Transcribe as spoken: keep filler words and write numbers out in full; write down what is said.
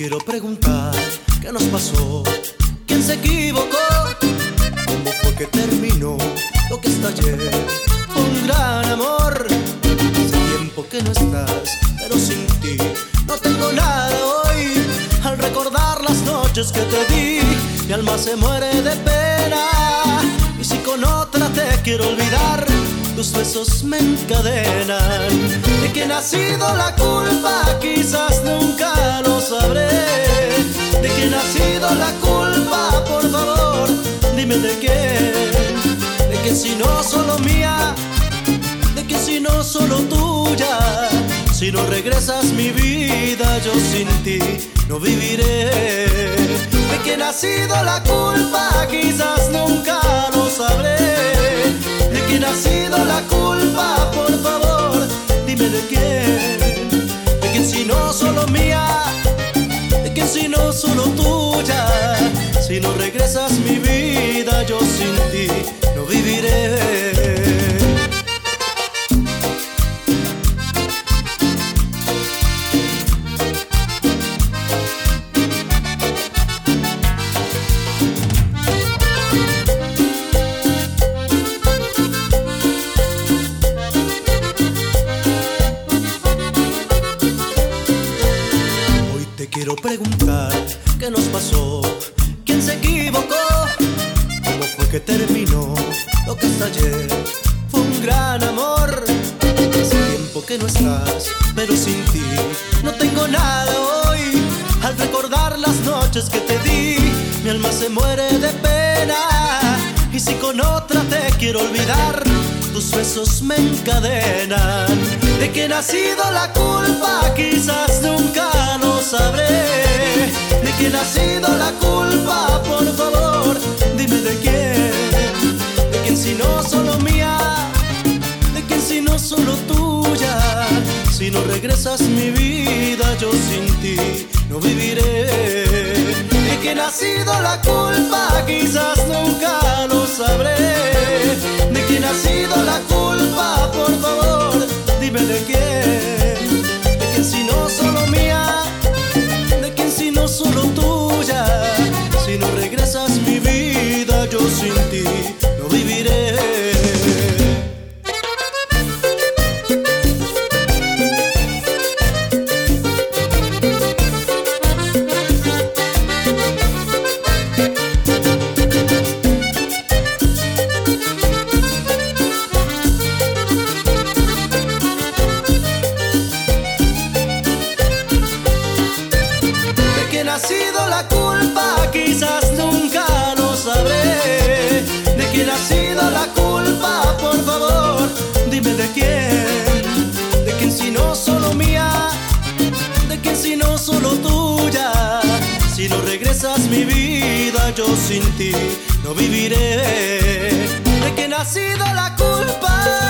quiero preguntar qué nos pasó, quién se equivocó, cómo fue que terminó lo que hasta ayer fue un gran amor. Hace tiempo que no estás, pero sin ti no tengo nada hoy. Al recordar las noches que te di, mi alma se muere de pena. Y si con otra te quiero olvidar, tus besos me encadenan. ¿De quién ha sido la culpa? Quizás nunca lo sabré. ¿De quién ha sido la culpa? Por favor, dime de quién. ¿De quién si no solo mía? ¿De quién si no solo tuya? Si no regresas mi vida, yo sin ti no viviré. ¿De quién ha sido la culpa? Quizás nunca lo sabré. ¿De quién ha sido la culpa? Por favor, dime de quién. ¿De quién si no solo mía? ¿De quién si no solo tuya? Si no regresas mi vida, yo sin ti no viviré. Te quiero preguntar qué nos pasó, quién se equivocó, cómo fue que terminó lo que hasta ayer fue un gran amor. Hace tiempo que no estás, pero sin ti no tengo nada hoy. Al recordar las noches que te di, mi alma se muere de pena. Y si con otra te quiero olvidar, tus besos me encadenan. ¿De quién ha sido la culpa? Quizás nunca lo sabré. ¿De quién ha sido la culpa? Por favor, dime de quién. ¿De quién si no solo mía? ¿De quién si no solo tuya? Si no regresas mi vida, yo sin ti no viviré. ¿De quién ha sido la culpa? Quizás nunca lo sabré. ¿De quién ha sido la culpa? Por favor, dime de quién. ¿De quién si no solo mía? ¿De quién si no solo tuya? Si no regresas mi vida, yo sin ti no viviré. ¿De quién ha sido la culpa? Quizás nunca lo sabré. ¿De quién ha sido la culpa? Por favor, dime de quién. ¿De quién si no solo mía? ¿De quién si no solo tuya? Si no regresas mi vida, yo sin ti no viviré. ¿De quién ha sido la culpa?